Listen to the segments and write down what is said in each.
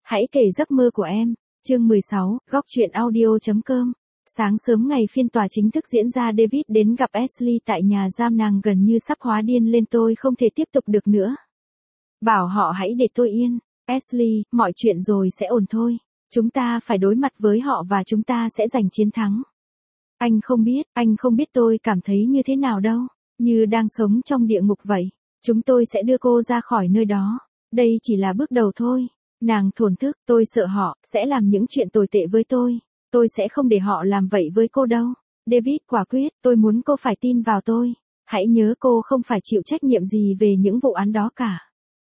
Hãy kể giấc mơ của em. Chương 16, góc truyện audio.com. Sáng sớm ngày phiên tòa chính thức diễn ra, David đến gặp Ashley tại nhà giam, nàng gần như sắp hóa điên lên. Tôi không thể tiếp tục được nữa. Bảo họ hãy để tôi yên. Ashley, mọi chuyện rồi sẽ ổn thôi. Chúng ta phải đối mặt với họ và chúng ta sẽ giành chiến thắng. Anh không biết tôi cảm thấy như thế nào đâu. Như đang sống trong địa ngục vậy. Chúng tôi sẽ đưa cô ra khỏi nơi đó. Đây chỉ là bước đầu thôi. Nàng thổn thức, tôi sợ họ sẽ làm những chuyện tồi tệ với tôi. Tôi sẽ không để họ làm vậy với cô đâu. David quả quyết, tôi muốn cô phải tin vào tôi. Hãy nhớ cô không phải chịu trách nhiệm gì về những vụ án đó cả.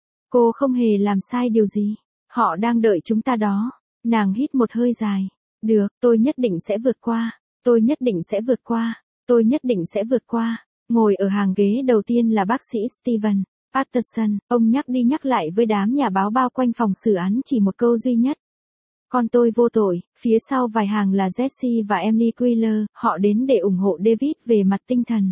Cô không hề làm sai điều gì. Họ đang đợi chúng ta đó. Nàng hít một hơi dài. Được, tôi nhất định sẽ vượt qua. Tôi nhất định sẽ vượt qua. Tôi nhất định sẽ vượt qua. Ngồi ở hàng ghế đầu tiên là bác sĩ Steven Patterson. Ông nhắc đi nhắc lại với đám nhà báo bao quanh phòng xử án chỉ một câu duy nhất. Con tôi vô tội. Phía sau vài hàng là Jesse và Emily Quiller. Họ đến để ủng hộ David về mặt tinh thần.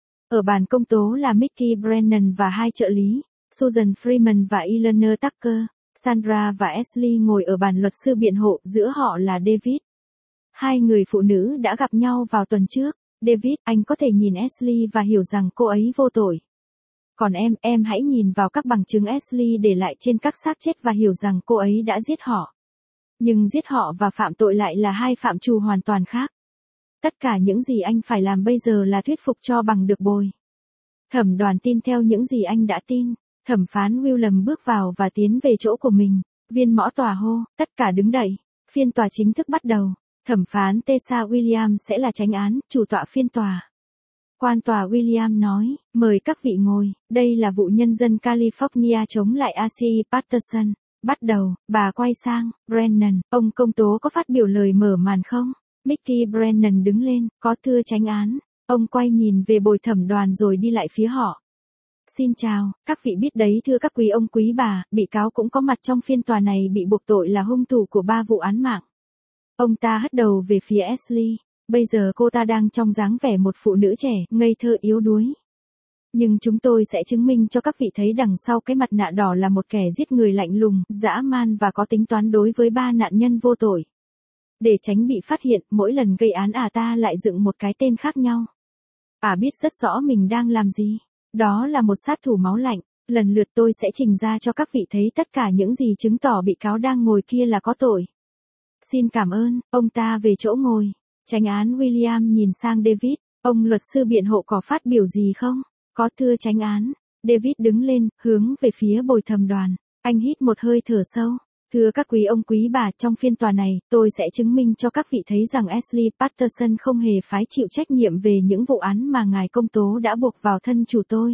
Ở bàn công tố là Mickey Brennan và hai trợ lý, Susan Freeman và Eleanor Tucker. Sandra và Ashley ngồi ở bàn luật sư biện hộ, giữa họ là David. Hai người phụ nữ đã gặp nhau vào tuần trước. David, anh có thể nhìn Ashley và hiểu rằng cô ấy vô tội. Còn em hãy nhìn vào các bằng chứng Ashley để lại trên các xác chết và hiểu rằng cô ấy đã giết họ. Nhưng giết họ và phạm tội lại là hai phạm trù hoàn toàn khác. Tất cả những gì anh phải làm bây giờ là thuyết phục cho bằng được bồi. Thẩm đoàn tin theo những gì anh đã tin. Thẩm phán William bước vào và tiến về chỗ của mình. Viên mõ tòa hô, tất cả đứng dậy. Phiên tòa chính thức bắt đầu. Thẩm phán Tessa Williams sẽ là chánh án, chủ tọa phiên tòa. Quan tòa William nói, mời các vị ngồi, đây là vụ nhân dân California chống lại Ashley Patterson. Bắt đầu, bà quay sang, Brennan, ông công tố có phát biểu lời mở màn không? Mickey Brennan đứng lên, có thưa chánh án. Ông quay nhìn về bồi thẩm đoàn rồi đi lại phía họ. Xin chào, các vị biết đấy thưa các quý ông quý bà, bị cáo cũng có mặt trong phiên tòa này, bị buộc tội là hung thủ của 3 vụ án mạng. Ông ta hất đầu về phía Ashley. Bây giờ cô ta đang trong dáng vẻ một phụ nữ trẻ, ngây thơ yếu đuối. Nhưng chúng tôi sẽ chứng minh cho các vị thấy đằng sau cái mặt nạ đỏ là một kẻ giết người lạnh lùng, dã man và có tính toán đối với 3 nạn nhân vô tội. Để tránh bị phát hiện, mỗi lần gây án ta lại dựng một cái tên khác nhau. Biết rất rõ mình đang làm gì. Đó là một sát thủ máu lạnh. Lần lượt tôi sẽ trình ra cho các vị thấy tất cả những gì chứng tỏ bị cáo đang ngồi kia là có tội. Xin cảm ơn, ông ta về chỗ ngồi. Chánh án William nhìn sang David, ông luật sư biện hộ có phát biểu gì không? Có thưa chánh án. David đứng lên, hướng về phía bồi thẩm đoàn. Anh hít một hơi thở sâu. Thưa các quý ông quý bà, trong phiên tòa này, tôi sẽ chứng minh cho các vị thấy rằng Ashley Patterson không hề phải chịu trách nhiệm về những vụ án mà ngài công tố đã buộc vào thân chủ tôi.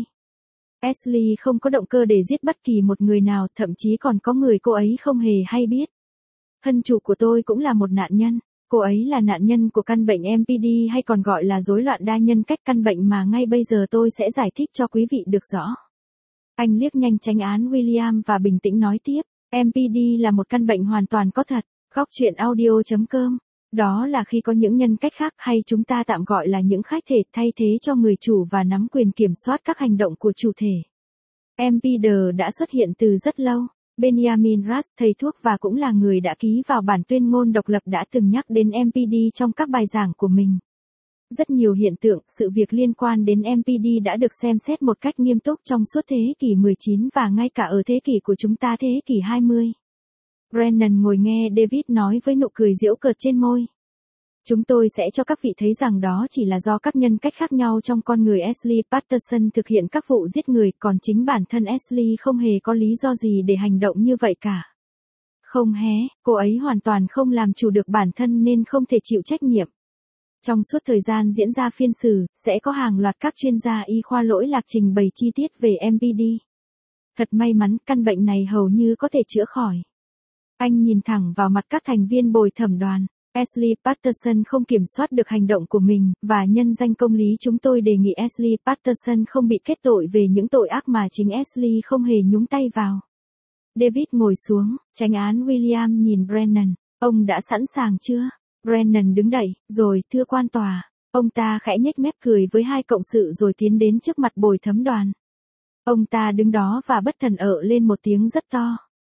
Ashley không có động cơ để giết bất kỳ một người nào, thậm chí còn có người cô ấy không hề hay biết. Thân chủ của tôi cũng là một nạn nhân. Cô ấy là nạn nhân của căn bệnh MPD hay còn gọi là rối loạn đa nhân cách, căn bệnh mà ngay bây giờ tôi sẽ giải thích cho quý vị được rõ. Anh liếc nhanh chánh án William và bình tĩnh nói tiếp. MPD là một căn bệnh hoàn toàn có thật. Góc truyện audio.com. Đó là khi có những nhân cách khác, hay chúng ta tạm gọi là những khách thể, thay thế cho người chủ và nắm quyền kiểm soát các hành động của chủ thể. MPD đã xuất hiện từ rất lâu. Benjamin Rush, thầy thuốc và cũng là người đã ký vào bản tuyên ngôn độc lập, đã từng nhắc đến MPD trong các bài giảng của mình. Rất nhiều hiện tượng, sự việc liên quan đến MPD đã được xem xét một cách nghiêm túc trong suốt thế kỷ 19 và ngay cả ở thế kỷ của chúng ta, thế kỷ 20. Brennan ngồi nghe David nói với nụ cười giễu cợt trên môi. Chúng tôi sẽ cho các vị thấy rằng đó chỉ là do các nhân cách khác nhau trong con người Ashley Patterson thực hiện các vụ giết người, còn chính bản thân Ashley không hề có lý do gì để hành động như vậy cả. Không cô ấy hoàn toàn không làm chủ được bản thân nên không thể chịu trách nhiệm. Trong suốt thời gian diễn ra phiên xử, sẽ có hàng loạt các chuyên gia y khoa lỗi lạc trình bày chi tiết về MPD. Thật may mắn, căn bệnh này hầu như có thể chữa khỏi. Anh nhìn thẳng vào mặt các thành viên bồi thẩm đoàn. Ashley Patterson không kiểm soát được hành động của mình, và nhân danh công lý chúng tôi đề nghị Ashley Patterson không bị kết tội về những tội ác mà chính Ashley không hề nhúng tay vào. David ngồi xuống, chánh án William nhìn Brennan. Ông đã sẵn sàng chưa? Brennan đứng dậy, rồi, thưa quan tòa. Ông ta khẽ nhếch mép cười với hai cộng sự rồi tiến đến trước mặt bồi thẩm đoàn. Ông ta đứng đó và bất thần ợ lên một tiếng rất to.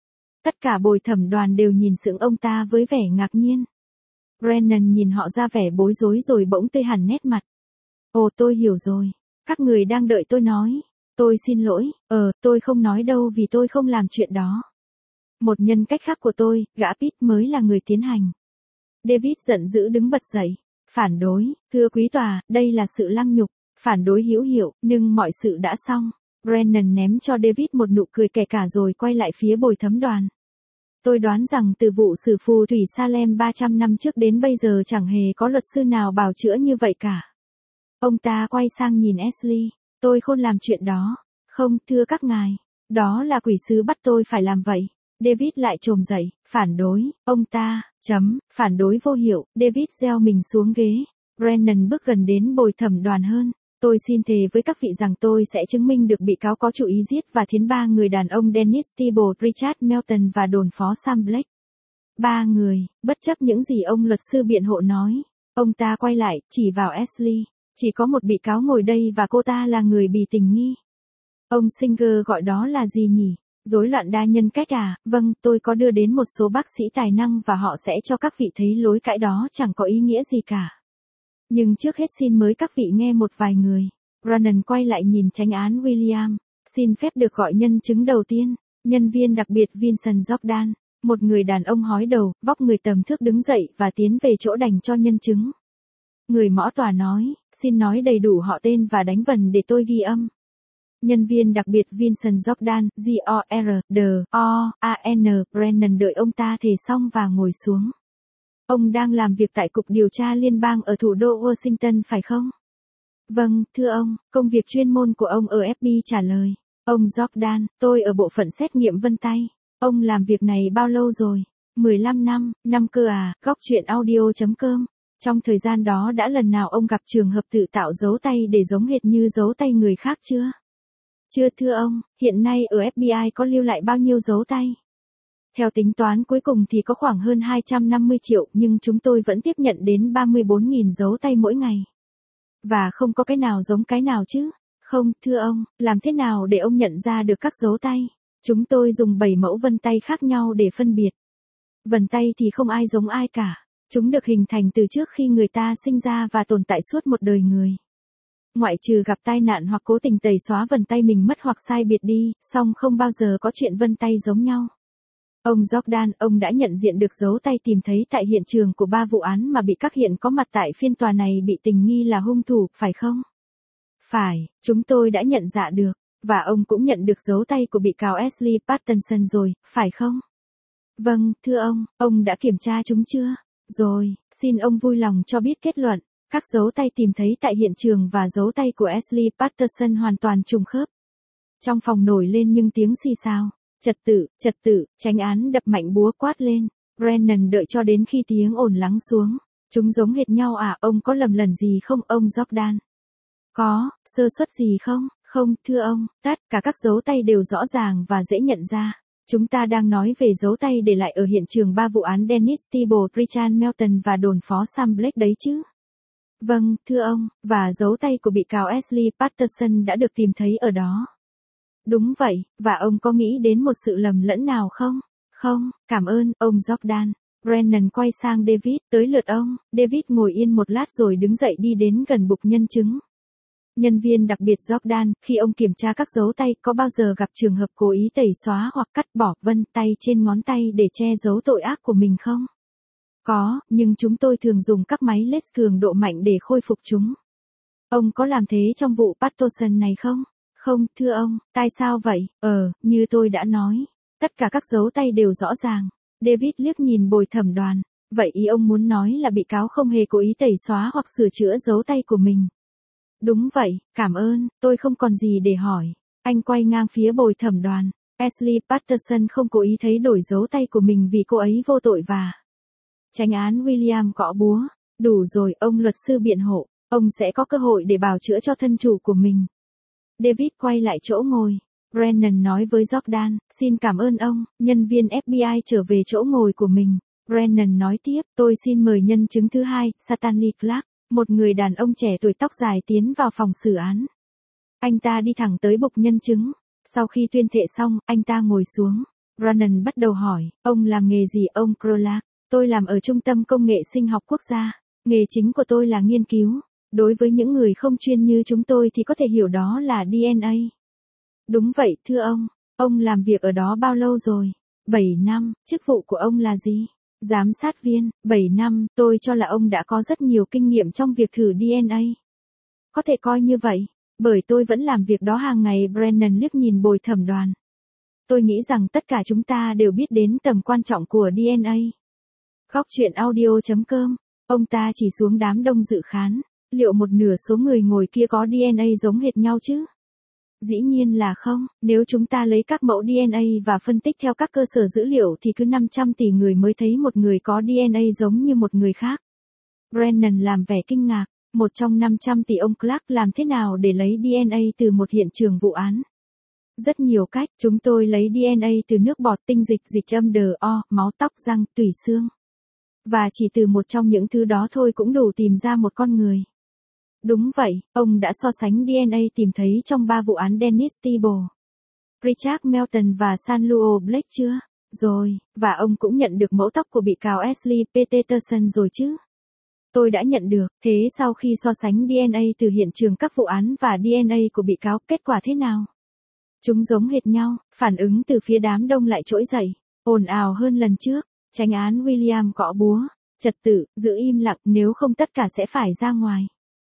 Tất cả bồi thẩm đoàn đều nhìn sững ông ta với vẻ ngạc nhiên. Brennan nhìn họ ra vẻ bối rối rồi bỗng tươi hẳn nét mặt. Ồ, tôi hiểu rồi. Các người đang đợi tôi nói. Tôi xin lỗi, tôi không nói đâu vì tôi không làm chuyện đó. Một nhân cách khác của tôi, gã Pete mới là người tiến hành. David giận dữ đứng bật dậy. Phản đối, thưa quý tòa, đây là sự lăng nhục. Phản đối hữu hiệu, nhưng mọi sự đã xong. Brennan ném cho David một nụ cười kẻ cả rồi quay lại phía bồi thẩm đoàn. Tôi đoán rằng từ vụ xử phù thủy Salem 300 năm trước đến bây giờ chẳng hề có luật sư nào bào chữa như vậy cả. Ông ta quay sang nhìn Ashley. Tôi không làm chuyện đó. Không, thưa các ngài. Đó là quỷ sứ bắt tôi phải làm vậy. David lại trồm dậy, phản đối. Ông ta, phản đối vô hiệu. David gieo mình xuống ghế. Brennan bước gần đến bồi thẩm đoàn hơn. Tôi xin thề với các vị rằng tôi sẽ chứng minh được bị cáo có chủ ý giết và thiến 3 người đàn ông Dennis Tybalt, Richard Melton và đồn phó Sam Blake. 3 người, bất chấp những gì ông luật sư biện hộ nói. Ông ta quay lại, chỉ vào Ashley. Chỉ có một bị cáo ngồi đây và cô ta là người bị tình nghi. Ông Singer gọi đó là gì nhỉ? Rối loạn đa nhân cách à? Vâng, tôi có đưa đến một số bác sĩ tài năng và họ sẽ cho các vị thấy lối cãi đó chẳng có ý nghĩa gì cả. Nhưng trước hết xin mời các vị nghe một vài người. Brennan quay lại nhìn chánh án William. Xin phép được gọi nhân chứng đầu tiên. Nhân viên đặc biệt Vincent Jordan. Một người đàn ông hói đầu, vóc người tầm thước đứng dậy và tiến về chỗ đành cho nhân chứng. Người mõ tòa nói, xin nói đầy đủ họ tên và đánh vần để tôi ghi âm. Nhân viên đặc biệt Vincent Jordan, Jordan, Brennan đợi ông ta thề xong và ngồi xuống. Ông đang làm việc tại Cục Điều tra Liên bang ở thủ đô Washington phải không? Vâng, thưa ông, công việc chuyên môn của ông ở FBI trả lời. Ông Jordan, tôi ở bộ phận xét nghiệm vân tay. Ông làm việc này bao lâu rồi? 15 năm cơ à, góc chuyện audio.com. Trong thời gian đó đã lần nào ông gặp trường hợp tự tạo dấu tay để giống hệt như dấu tay người khác chưa? Chưa thưa ông, hiện nay ở FBI có lưu lại bao nhiêu dấu tay? Theo tính toán cuối cùng thì có khoảng hơn 250 triệu nhưng chúng tôi vẫn tiếp nhận đến 34.000 dấu tay mỗi ngày. Và không có cái nào giống cái nào chứ? Không, thưa ông, làm thế nào để ông nhận ra được các dấu tay? Chúng tôi dùng 7 mẫu vân tay khác nhau để phân biệt. Vân tay thì không ai giống ai cả. Chúng được hình thành từ trước khi người ta sinh ra và tồn tại suốt một đời người. Ngoại trừ gặp tai nạn hoặc cố tình tẩy xóa vân tay mình mất hoặc sai biệt đi, song không bao giờ có chuyện vân tay giống nhau. Ông Jordan, ông đã nhận diện được dấu tay tìm thấy tại hiện trường của 3 vụ án mà bị các hiện có mặt tại phiên tòa này bị tình nghi là hung thủ, phải không? Phải, chúng tôi đã nhận ra được, và ông cũng nhận được dấu tay của bị cáo Ashley Patterson rồi, phải không? Vâng, thưa ông đã kiểm tra chúng chưa? Rồi, xin ông vui lòng cho biết kết luận. Các dấu tay tìm thấy tại hiện trường và dấu tay của Ashley Patterson hoàn toàn trùng khớp. Trong phòng nổi lên những tiếng xì xào. Trật tự, chánh án đập mạnh búa quát lên. Brennan đợi cho đến khi tiếng ồn lắng xuống. Chúng giống hệt nhau à, ông có lầm lẫn gì không ông Jordan? Có, sơ suất gì không? Không, thưa ông, tất cả các dấu tay đều rõ ràng và dễ nhận ra. Chúng ta đang nói về dấu tay để lại ở hiện trường 3 vụ án Dennis Tybalt, Richard Melton và đồn phó Sam Blake đấy chứ? Vâng, thưa ông, và dấu tay của bị cáo Ashley Patterson đã được tìm thấy ở đó. Đúng vậy, và ông có nghĩ đến một sự lầm lẫn nào không? Không, cảm ơn, ông Jordan. Brennan quay sang David, tới lượt ông. David ngồi yên một lát rồi đứng dậy đi đến gần bục nhân chứng. Nhân viên đặc biệt Jordan, khi ông kiểm tra các dấu tay có bao giờ gặp trường hợp cố ý tẩy xóa hoặc cắt bỏ vân tay trên ngón tay để che giấu tội ác của mình không? Có, nhưng chúng tôi thường dùng các máy laser cường độ mạnh để khôi phục chúng. Ông có làm thế trong vụ Patterson này không? Không, thưa ông, tại sao vậy? Như tôi đã nói, tất cả các dấu tay đều rõ ràng. David liếc nhìn bồi thẩm đoàn. Vậy ý ông muốn nói là bị cáo không hề cố ý tẩy xóa hoặc sửa chữa dấu tay của mình? Đúng vậy, cảm ơn, tôi không còn gì để hỏi. Anh quay ngang phía bồi thẩm đoàn. Ashley Patterson không cố ý thay đổi dấu tay của mình vì cô ấy vô tội và... Chánh án William gõ búa. Đủ rồi, ông luật sư biện hộ. Ông sẽ có cơ hội để bào chữa cho thân chủ của mình. David quay lại chỗ ngồi. Brennan nói với Jordan, xin cảm ơn ông. Nhân viên FBI trở về chỗ ngồi của mình. Brennan nói tiếp, tôi xin mời nhân chứng thứ hai, Stanley Clark, một người đàn ông trẻ tuổi tóc dài tiến vào phòng xử án. Anh ta đi thẳng tới bục nhân chứng. Sau khi tuyên thệ xong, anh ta ngồi xuống. Brennan bắt đầu hỏi, ông làm nghề gì ông Krolak? Tôi làm ở Trung tâm Công nghệ Sinh học Quốc gia. Nghề chính của tôi là nghiên cứu. Đối với những người không chuyên như chúng tôi thì có thể hiểu đó là DNA. Đúng vậy, thưa ông. Ông làm việc ở đó bao lâu rồi? 7 năm, chức vụ của ông là gì? Giám sát viên, 7 năm, tôi cho là ông đã có rất nhiều kinh nghiệm trong việc thử DNA. Có thể coi như vậy, bởi tôi vẫn làm việc đó hàng ngày. Brennan liếc nhìn Bồi Thẩm Đoàn. Tôi nghĩ rằng tất cả chúng ta đều biết đến tầm quan trọng của DNA. Góc chuyện audio.com, ông ta chỉ xuống đám đông dự khán, liệu một nửa số người ngồi kia có DNA giống hệt nhau chứ? Dĩ nhiên là không, nếu chúng ta lấy các mẫu DNA và phân tích theo các cơ sở dữ liệu thì cứ 500 tỷ người mới thấy một người có DNA giống như một người khác. Brennan làm vẻ kinh ngạc, một trong 500 tỷ ông Clark làm thế nào để lấy DNA từ một hiện trường vụ án? Rất nhiều cách, chúng tôi lấy DNA từ nước bọt, tinh dịch, dịch âm DO, máu, tóc, răng, tủy xương. Và chỉ từ một trong những thứ đó thôi cũng đủ tìm ra một con người. Đúng vậy, ông đã so sánh DNA tìm thấy trong 3 vụ án Dennis Tibble, Richard Melton và Samuel Blake chưa? Rồi, và ông cũng nhận được mẫu tóc của bị cáo Ashley Peterson rồi chứ? Tôi đã nhận được, thế sau khi so sánh DNA từ hiện trường các vụ án và DNA của bị cáo, kết quả thế nào? Chúng giống hệt nhau, phản ứng từ phía đám đông lại trỗi dậy, ồn ào hơn lần trước. Chánh án William gõ búa, trật tự, giữ im lặng, nếu không tất cả sẽ phải ra ngoài.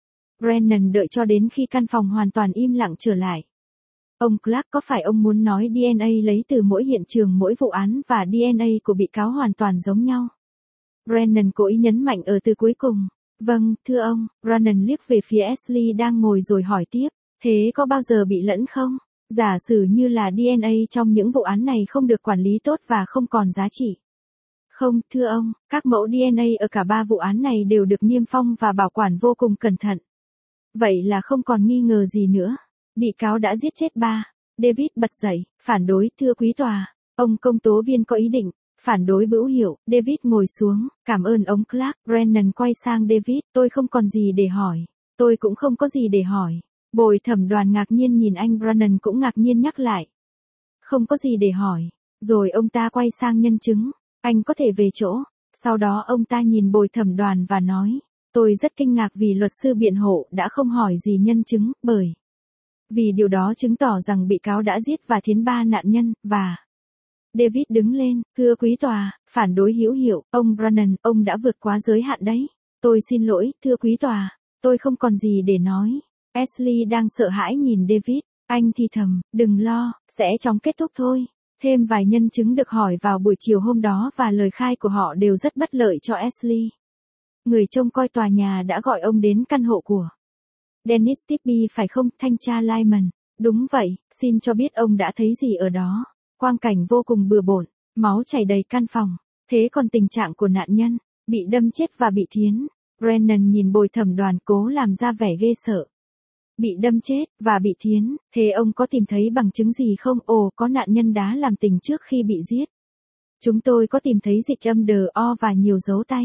Brennan đợi cho đến khi căn phòng hoàn toàn im lặng trở lại. Ông Clark, có phải ông muốn nói DNA lấy từ mỗi hiện trường mỗi vụ án và DNA của bị cáo hoàn toàn giống nhau? Brennan cố ý nhấn mạnh ở từ cuối cùng. Vâng, thưa ông. Brennan liếc về phía Ashley đang ngồi rồi hỏi tiếp. Thế có bao giờ bị lẫn không? Giả sử như là DNA trong những vụ án này không được quản lý tốt và không còn giá trị. Không, thưa ông, các mẫu DNA ở cả 3 vụ án này đều được niêm phong và bảo quản vô cùng cẩn thận. Vậy là không còn nghi ngờ gì nữa. Bị cáo đã giết chết ba. David bật dậy, phản đối, thưa quý tòa. Ông công tố viên có ý định phản đối hữu hiệu. David ngồi xuống, cảm ơn ông Clark. Brennan quay sang David, tôi không còn gì để hỏi. Tôi cũng không có gì để hỏi. Bồi thẩm đoàn ngạc nhiên nhìn anh. Brennan cũng ngạc nhiên nhắc lại. Không có gì để hỏi. Rồi ông ta quay sang nhân chứng. Anh có thể về chỗ. Sau đó ông ta nhìn bồi thẩm đoàn và nói. Tôi rất kinh ngạc vì luật sư biện hộ đã không hỏi gì nhân chứng, vì điều đó chứng tỏ rằng bị cáo đã giết và thiến 3 nạn nhân, và... David đứng lên, thưa quý tòa, phản đối hữu hiệu, ông Brennan, ông đã vượt quá giới hạn đấy. Tôi xin lỗi, thưa quý tòa, tôi không còn gì để nói. Ashley đang sợ hãi nhìn David, anh thì thầm, đừng lo, sẽ chóng kết thúc thôi. Thêm vài nhân chứng được hỏi vào buổi chiều hôm đó và lời khai của họ đều rất bất lợi cho Ashley. Người trông coi tòa nhà đã gọi ông đến căn hộ của Dennis Tibby phải không, thanh tra Lyman? Đúng vậy, xin cho biết ông đã thấy gì ở đó. Quang cảnh vô cùng bừa bộn, máu chảy đầy căn phòng. Thế còn tình trạng của nạn nhân, bị đâm chết và bị thiến. Brennan nhìn bồi thẩm đoàn cố làm ra vẻ ghê sợ. Bị đâm chết, và bị thiến, thế ông có tìm thấy bằng chứng gì không? Ồ, có nạn nhân đá làm tình trước khi bị giết. Chúng tôi có tìm thấy dịch âm DO và nhiều dấu tay.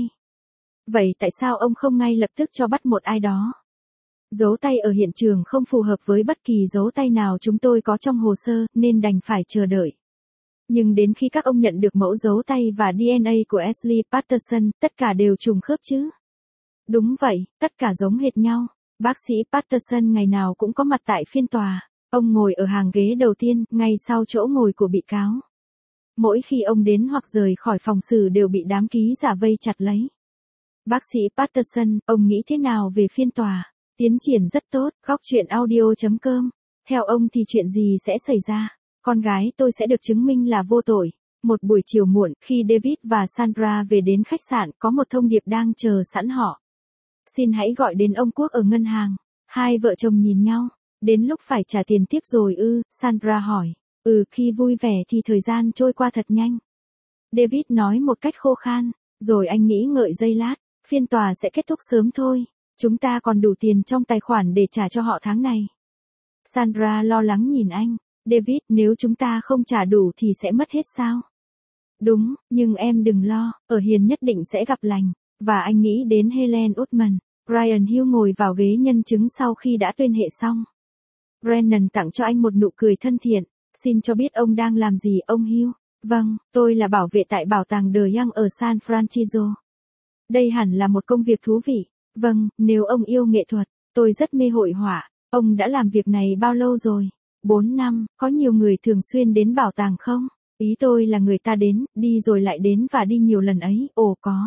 Vậy tại sao ông không ngay lập tức cho bắt một ai đó? Dấu tay ở hiện trường không phù hợp với bất kỳ dấu tay nào chúng tôi có trong hồ sơ, nên đành phải chờ đợi. Nhưng đến khi các ông nhận được mẫu dấu tay và DNA của Ashley Patterson, tất cả đều trùng khớp chứ? Đúng vậy, tất cả giống hệt nhau. Bác sĩ Patterson ngày nào cũng có mặt tại phiên tòa. Ông ngồi ở hàng ghế đầu tiên, ngay sau chỗ ngồi của bị cáo. Mỗi khi ông đến hoặc rời khỏi phòng xử đều bị đám ký giả vây chặt lấy. Bác sĩ Patterson, ông nghĩ thế nào về phiên tòa? Tiến triển rất tốt, góc chuyện audio.com. Theo ông thì chuyện gì sẽ xảy ra? Con gái tôi sẽ được chứng minh là vô tội. Một buổi chiều muộn, khi David và Sandra về đến khách sạn, có một thông điệp đang chờ sẵn họ. Xin hãy gọi đến ông Quốc ở ngân hàng. Hai vợ chồng nhìn nhau. Đến lúc phải trả tiền tiếp rồi ư? Sandra hỏi. Khi vui vẻ thì thời gian trôi qua thật nhanh. David nói một cách khô khan. Rồi anh nghĩ ngợi giây lát. Phiên tòa sẽ kết thúc sớm thôi. Chúng ta còn đủ tiền trong tài khoản để trả cho họ tháng này. Sandra lo lắng nhìn anh. David, nếu chúng ta không trả đủ thì sẽ mất hết sao? Đúng, nhưng em đừng lo, ở Hiền nhất định sẽ gặp lành. Và anh nghĩ đến Helen Ottman. Brian Hill ngồi vào ghế nhân chứng sau khi đã tuyên hệ xong. Brennan tặng cho anh một nụ cười thân thiện. Xin cho biết ông đang làm gì ông Hill? Vâng, tôi là bảo vệ tại bảo tàng The Young ở San Francisco. Đây hẳn là một công việc thú vị. Vâng, nếu ông yêu nghệ thuật, tôi rất mê hội họa. Ông đã làm việc này bao lâu rồi? 4 năm, có nhiều người thường xuyên đến bảo tàng không? Ý tôi là người ta đến, đi rồi lại đến và đi nhiều lần ấy, ồ có.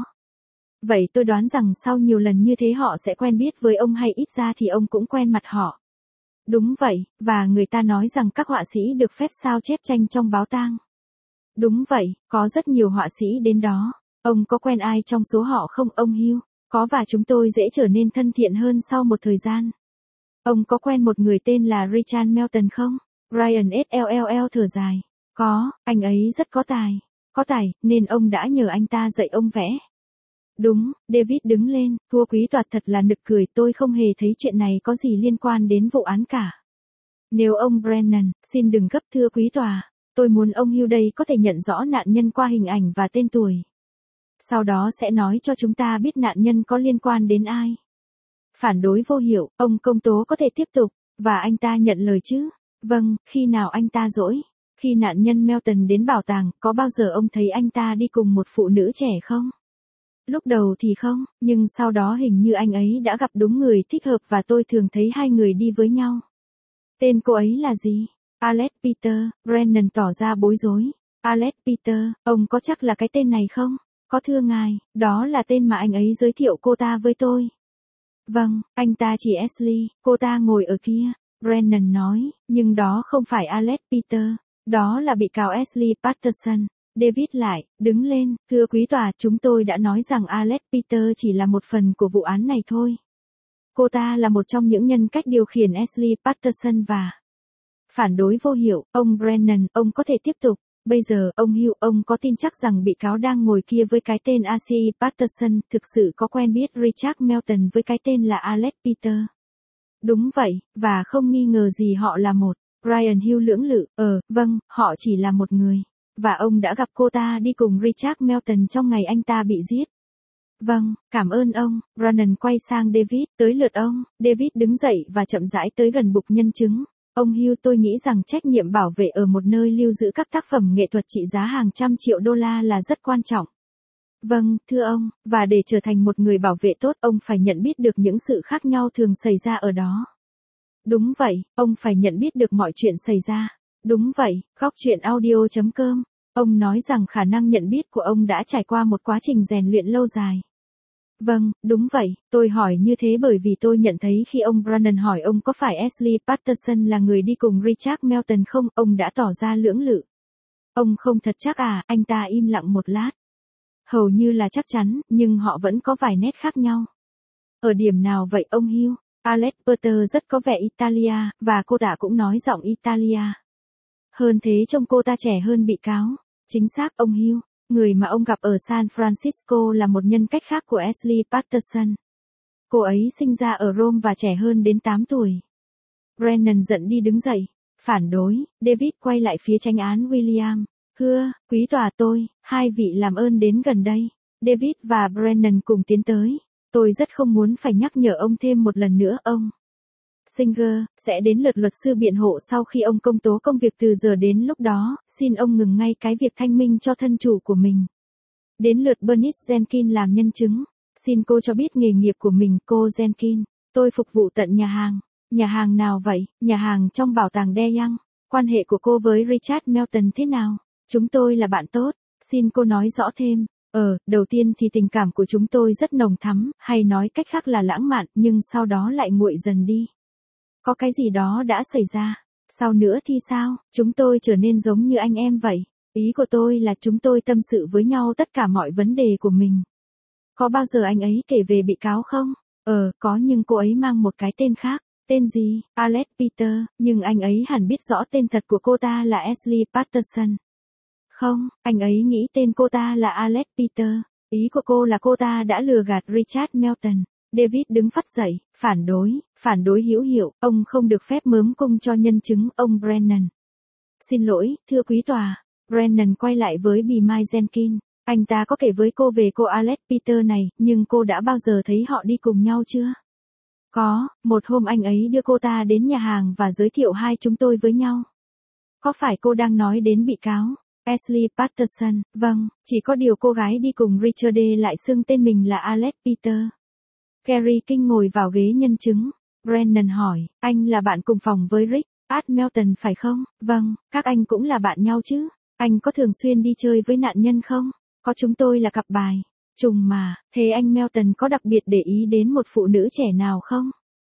Vậy tôi đoán rằng sau nhiều lần như thế họ sẽ quen biết với ông hay ít ra thì ông cũng quen mặt họ. Đúng vậy, và người ta nói rằng các họa sĩ được phép sao chép tranh trong báo tang. Đúng vậy, có rất nhiều họa sĩ đến đó. Ông có quen ai trong số họ không ông Hugh? Có, và chúng tôi dễ trở nên thân thiện hơn sau một thời gian. Ông có quen một người tên là Richard Melton không? Ryan SLLL thở dài. Có, anh ấy rất có tài. Có tài, nên ông đã nhờ anh ta dạy ông vẽ. Đúng, David đứng lên, thưa quý tòa, thật là nực cười, tôi không hề thấy chuyện này có gì liên quan đến vụ án cả. Nếu ông Brennan, xin đừng gấp thưa quý tòa, tôi muốn ông Hugh đây có thể nhận rõ nạn nhân qua hình ảnh và tên tuổi. Sau đó sẽ nói cho chúng ta biết nạn nhân có liên quan đến ai. Phản đối vô hiệu, ông công tố có thể tiếp tục, và anh ta nhận lời chứ? Vâng, khi nào anh ta rỗi? Khi nạn nhân Melton đến bảo tàng, có bao giờ ông thấy anh ta đi cùng một phụ nữ trẻ không? Lúc đầu thì không, nhưng sau đó hình như anh ấy đã gặp đúng người thích hợp và tôi thường thấy hai người đi với nhau. Tên cô ấy là gì? Alex Peter. Brennan tỏ ra bối rối. Alex Peter, ông có chắc là cái tên này không? Có thưa ngài, đó là tên mà anh ấy giới thiệu cô ta với tôi. Vâng, anh ta chỉ Ashley, cô ta ngồi ở kia. Brennan nói, nhưng đó không phải Alex Peter, đó là bị cáo Ashley Patterson. David lại, đứng lên, thưa quý tòa, chúng tôi đã nói rằng Alex Peter chỉ là một phần của vụ án này thôi. Cô ta là một trong những nhân cách điều khiển Ashley Patterson và... Phản đối vô hiệu, ông Brennan, ông có thể tiếp tục. Bây giờ, ông Hugh, ông có tin chắc rằng bị cáo đang ngồi kia với cái tên Ashley Patterson thực sự có quen biết Richard Melton với cái tên là Alex Peter? Đúng vậy, và không nghi ngờ gì họ là một. Ryan Hugh lưỡng lự, vâng, họ chỉ là một người. Và ông đã gặp cô ta đi cùng Richard Melton trong ngày anh ta bị giết. Vâng, cảm ơn ông. Brennan quay sang David, tới lượt ông. David đứng dậy và chậm rãi tới gần bục nhân chứng. Ông Hugh, tôi nghĩ rằng trách nhiệm bảo vệ ở một nơi lưu giữ các tác phẩm nghệ thuật trị giá hàng trăm triệu đô la là rất quan trọng. Vâng, thưa ông, và để trở thành một người bảo vệ tốt, ông phải nhận biết được những sự khác nhau thường xảy ra ở đó. Đúng vậy, ông phải nhận biết được mọi chuyện xảy ra. Đúng vậy, góc chuyện audio.com. Ông nói rằng khả năng nhận biết của ông đã trải qua một quá trình rèn luyện lâu dài. Vâng, đúng vậy, tôi hỏi như thế bởi vì tôi nhận thấy khi ông Brennan hỏi ông có phải Ashley Patterson là người đi cùng Richard Melton không, ông đã tỏ ra lưỡng lự. Ông không thật chắc à, anh ta im lặng một lát. Hầu như là chắc chắn, nhưng họ vẫn có vài nét khác nhau. Ở điểm nào vậy ông Hugh? Alex Peter rất có vẻ Italia, và cô ta cũng nói giọng Italia. Hơn thế trông cô ta trẻ hơn bị cáo. Chính xác ông Hugh, người mà ông gặp ở San Francisco là một nhân cách khác của Ashley Patterson. Cô ấy sinh ra ở Rome và trẻ hơn đến 8 tuổi. Brennan giận đi đứng dậy. Phản đối, David quay lại phía chánh án William. Thưa, quý tòa tôi, hai vị làm ơn đến gần đây. David và Brennan cùng tiến tới. Tôi rất không muốn phải nhắc nhở ông thêm một lần nữa ông. Singer, sẽ đến lượt luật sư biện hộ sau khi ông công tố công việc từ giờ đến lúc đó, xin ông ngừng ngay cái việc thanh minh cho thân chủ của mình. Đến lượt Bernice Jenkins làm nhân chứng. Xin cô cho biết nghề nghiệp của mình, cô Jenkins. Tôi phục vụ tận nhà hàng. Nhà hàng nào vậy? Nhà hàng trong bảo tàng De Young. Quan hệ của cô với Richard Melton thế nào? Chúng tôi là bạn tốt. Xin cô nói rõ thêm. Đầu tiên thì tình cảm của chúng tôi rất nồng thắm, hay nói cách khác là lãng mạn, nhưng sau đó lại nguội dần đi. Có cái gì đó đã xảy ra. Sau nữa thì sao? Chúng tôi trở nên giống như anh em vậy. Ý của tôi là chúng tôi tâm sự với nhau tất cả mọi vấn đề của mình. Có bao giờ anh ấy kể về bị cáo không? Có, nhưng cô ấy mang một cái tên khác. Tên gì? Alex Peter, nhưng anh ấy hẳn biết rõ tên thật của cô ta là Ashley Patterson. Không, anh ấy nghĩ tên cô ta là Alex Peter. Ý của cô là cô ta đã lừa gạt Richard Melton. David đứng phắt dậy, phản đối hữu hiệu, ông không được phép mớm cung cho nhân chứng, ông Brennan. Xin lỗi, thưa quý tòa. Brennan quay lại với bà Mai Jenkins. Anh ta có kể với cô về cô Alex Peter này, nhưng cô đã bao giờ thấy họ đi cùng nhau chưa? Có, một hôm anh ấy đưa cô ta đến nhà hàng và giới thiệu hai chúng tôi với nhau. Có phải cô đang nói đến bị cáo? Ashley Patterson, vâng, chỉ có điều cô gái đi cùng Richard lại xưng tên mình là Alex Peter. Carrie King ngồi vào ghế nhân chứng. Brennan hỏi, anh là bạn cùng phòng với Rick, Pat Melton phải không? Vâng, các anh cũng là bạn nhau chứ? Anh có thường xuyên đi chơi với nạn nhân không? Có, chúng tôi là cặp bài. Trùng mà, thế anh Melton có đặc biệt để ý đến một phụ nữ trẻ nào không?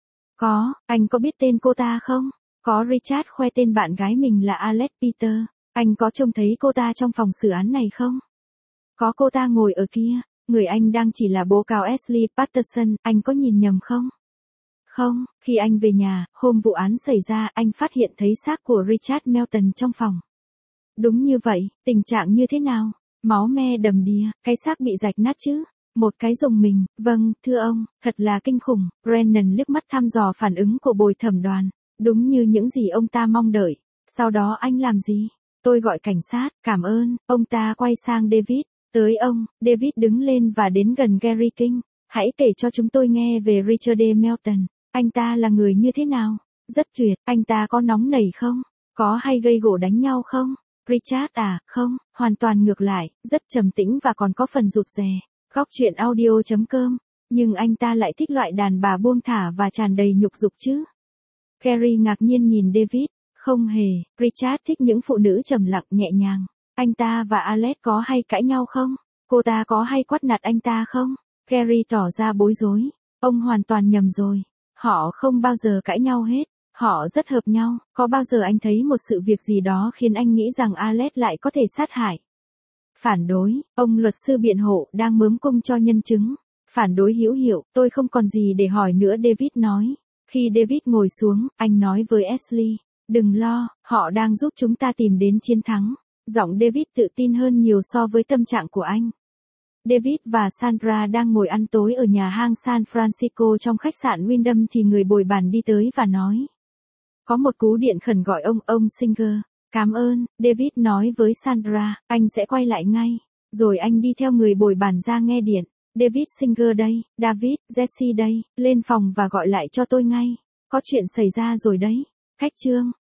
Có, anh có biết tên cô ta không? Có, Richard khoe tên bạn gái mình là Alex Peter. Anh có trông thấy cô ta trong phòng xử án này không? Có, cô ta ngồi ở kia. Người anh đang chỉ là bố cáo Ashley Patterson, anh có nhìn nhầm không? Không, khi anh về nhà, hôm vụ án xảy ra, anh phát hiện thấy xác của Richard Melton trong phòng. Đúng như vậy, tình trạng như thế nào? Máu me đầm đìa, cái xác bị rạch nát chứ? Một cái rùng mình, vâng, thưa ông, thật là kinh khủng. Brennan liếc mắt thăm dò phản ứng của bồi thẩm đoàn. Đúng như những gì ông ta mong đợi. Sau đó anh làm gì? Tôi gọi cảnh sát, cảm ơn. Ông ta quay sang David. Tới ông, David đứng lên và đến gần Gary King. Hãy kể cho chúng tôi nghe về Richard Melton. Anh ta là người như thế nào? Rất tuyệt, anh ta có nóng nảy không? Có hay gây gổ đánh nhau không? Richard à, không, hoàn toàn ngược lại, rất trầm tĩnh và còn có phần rụt rè. Góc truyện audio.com. Nhưng anh ta lại thích loại đàn bà buông thả và tràn đầy nhục dục chứ? Carrie ngạc nhiên nhìn David. Không hề, Richard thích những phụ nữ trầm lặng nhẹ nhàng. Anh ta và Alex có hay cãi nhau không? Cô ta có hay quát nạt anh ta không? Carrie tỏ ra bối rối. Ông hoàn toàn nhầm rồi. Họ không bao giờ cãi nhau hết. Họ rất hợp nhau. Có bao giờ anh thấy một sự việc gì đó khiến anh nghĩ rằng Alex lại có thể sát hại? Phản đối, ông luật sư biện hộ đang mớm cung cho nhân chứng. Phản đối hữu hiệu, tôi không còn gì để hỏi nữa, David nói. Khi David ngồi xuống, anh nói với Ashley. Đừng lo, họ đang giúp chúng ta tìm đến chiến thắng. Giọng David tự tin hơn nhiều so với tâm trạng của anh. David và Sandra đang ngồi ăn tối ở nhà hàng San Francisco trong khách sạn Wyndham thì người bồi bàn đi tới và nói. Có một cú điện khẩn gọi ông Singer. Cảm ơn, David nói với Sandra, anh sẽ quay lại ngay. Rồi anh đi theo người bồi bàn ra nghe điện. David Singer đây, David, Jesse đây, lên phòng và gọi lại cho tôi ngay. Có chuyện xảy ra rồi đấy. Khách trương.